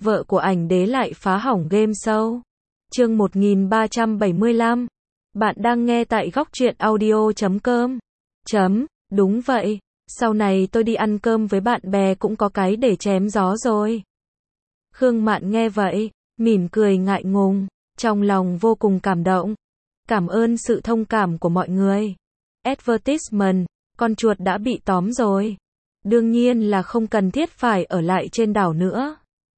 vợ của ảnh đế lại phá hỏng game show. Chương 1375. Bạn đang nghe tại góc truyện audio.com. Đúng vậy, sau này tôi đi ăn cơm với bạn bè cũng có cái để chém gió rồi. Khương Mạn nghe vậy, mỉm cười ngại ngùng, trong lòng vô cùng cảm động. Cảm ơn sự thông cảm của mọi người. Advertisement, con chuột đã bị tóm rồi. Đương nhiên là không cần thiết phải ở lại trên đảo nữa.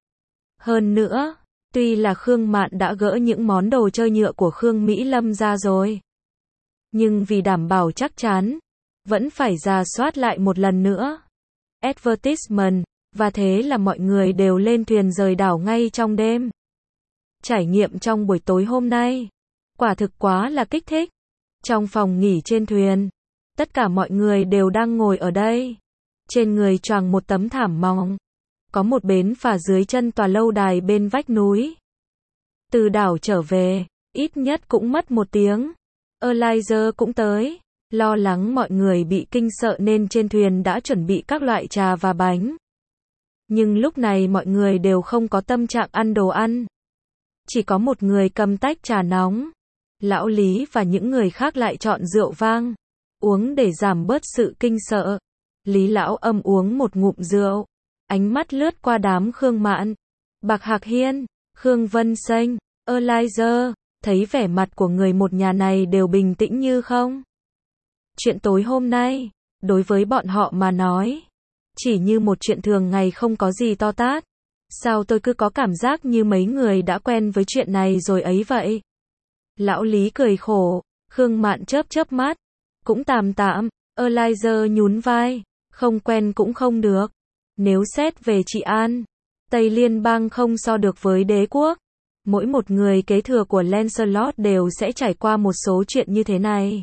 Hơn nữa, tuy là Khương Mạn đã gỡ những món đồ chơi nhựa của Khương Mỹ Lâm ra rồi, nhưng vì đảm bảo chắc chắn, vẫn phải rà soát lại một lần nữa. Advertisement, và thế là mọi người đều lên thuyền rời đảo ngay trong đêm. Trải nghiệm trong buổi tối hôm nay, quả thực quá là kích thích. Trong phòng nghỉ trên thuyền, tất cả mọi người đều đang ngồi ở đây. Trên người choàng một tấm thảm mỏng. Có một bến phà dưới chân tòa lâu đài bên vách núi. Từ đảo trở về, ít nhất cũng mất 1 tiếng. Eliza cũng tới. Lo lắng mọi người bị kinh sợ nên trên thuyền đã chuẩn bị các loại trà và bánh. Nhưng lúc này mọi người đều không có tâm trạng ăn đồ ăn. Chỉ có một người cầm tách trà nóng. Lão Lý và những người khác lại chọn rượu vang, uống để giảm bớt sự kinh sợ. Lý Lão Âm uống một ngụm rượu, ánh mắt lướt qua đám Khương Mạn, Bạc Hạc Hiên, Khương Vân Xanh, Eliza, thấy vẻ mặt của người một nhà này đều bình tĩnh như không. Chuyện tối hôm nay, đối với bọn họ mà nói, chỉ như một chuyện thường ngày không có gì to tát. Sao tôi cứ có cảm giác như mấy người đã quen với chuyện này rồi ấy vậy? Lão Lý cười khổ, Khương Mạn chớp chớp mắt, cũng tạm tạm, Eliza nhún vai, không quen cũng không được. Nếu xét về trị an, Tây Liên bang không so được với đế quốc. Mỗi một người kế thừa của Lancelot đều sẽ trải qua một số chuyện như thế này.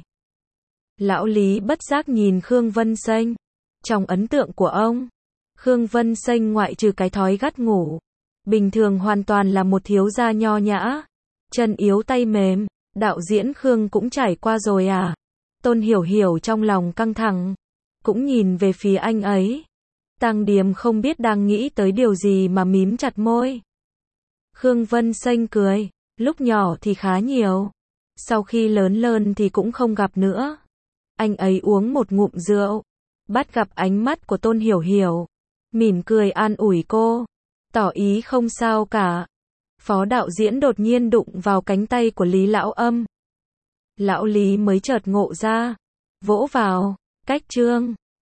Lão Lý bất giác nhìn Khương Vân Xanh. Trong ấn tượng của ông, Khương Vân Xanh ngoại trừ cái thói gắt ngủ, bình thường hoàn toàn là một thiếu gia nho nhã, chân yếu tay mềm. Đạo diễn Khương cũng trải qua rồi à? Tôn Hiểu Hiểu trong lòng căng thẳng, cũng nhìn về phía anh ấy. Tang Điềm không biết đang nghĩ tới điều gì mà mím chặt môi. Khương Vân Xanh cười, lúc nhỏ thì khá nhiều, sau khi lớn lên thì cũng không gặp nữa. Anh ấy uống một ngụm rượu, bắt gặp ánh mắt của Tôn Hiểu Hiểu, mỉm cười an ủi cô, tỏ ý không sao cả. Phó đạo diễn đột nhiên đụng vào cánh tay của Lý Lão Âm. Lão Lý mới chợt ngộ ra, vỗ vào, cách chương.